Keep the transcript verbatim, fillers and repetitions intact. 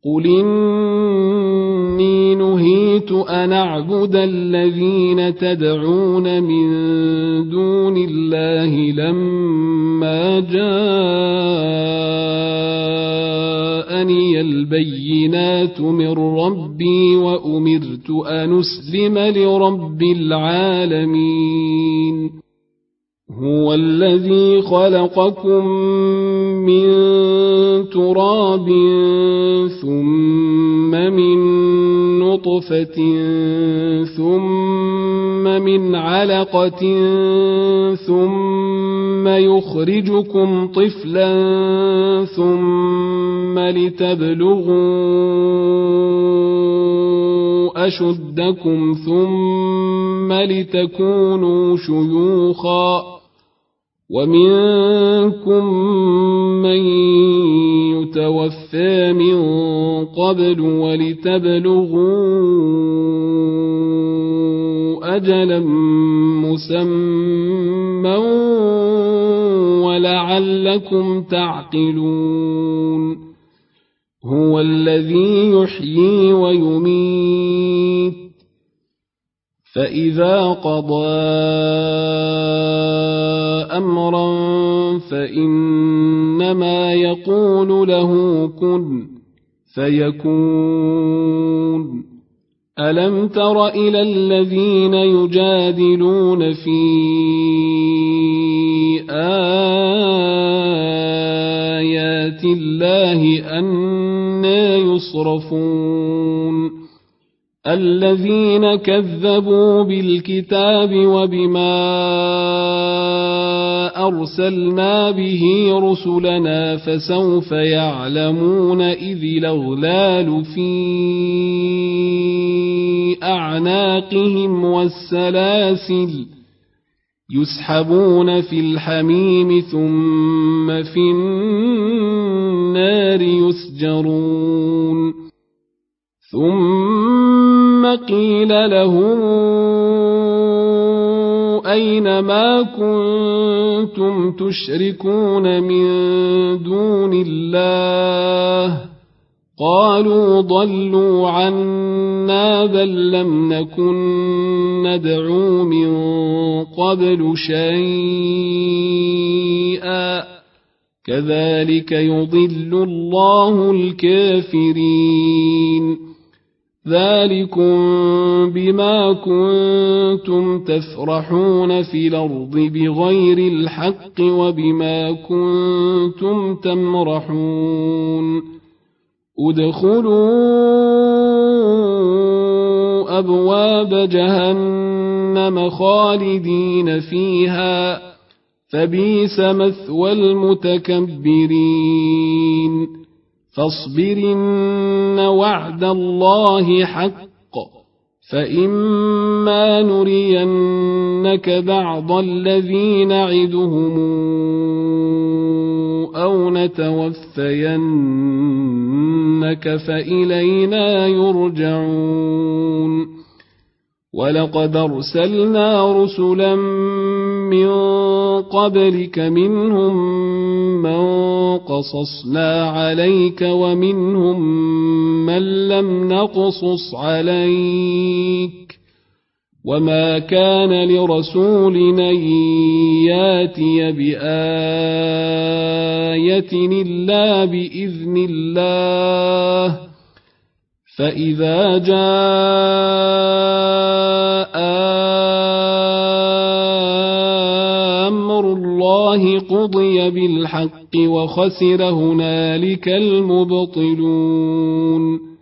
قل إني نهيت أن أعبد الذين تدعون من دون الله لما جاءني البينات من ربي وأمرت أن أسلم لرب العالمين هو الذي خلقكم من تراب ثم من نطفة ثم من علقة ثم يخرجكم طفلا ثم لتبلغوا أشدكم ثم لتكونوا شيوخا ومنكم من يتوفى من قبل ولتبلغوا أجلا مسمى ولعلكم تعقلون هو الذي يحيي ويميت فإذا قضى أمرا فإنما يقول له كن فيكون ألم تر إلى الذين يجادلون في آيات الله أنى يصرفون الذين كذبوا بالكتاب وبما أرسلنا به رسلنا فسوف يعلمون إذ الأغلال في أعناقهم والسلاسل يسحبون في الحميم ثم في النار يسجرون ثم قيل لهم أين ما كنتم تشركون من دون الله قالوا ضلوا عنا بل لم نكن ندعو من قبل شيئا كذلك يضل الله الكافرين ذلكم بما كنتم تفرحون في الأرض بغير الحق وبما كنتم تمرحون ادخلوا أبواب جهنم خالدين فيها فبئس مثوى المتكبرين فاصبر إن وعد الله حق فإما نرينك بعض الذي نعدهم أو نتوفينك فإلينا يرجعون ولقد أرسلنا رسلا من قبلك منهم من قصصنا عليك ومنهم من لم نقصص عليك وما كان لرسول أن ياتي بآية إلا بإذن الله فإذا جاء أمر الله قضي بالحق وخسر هنالك المبطلون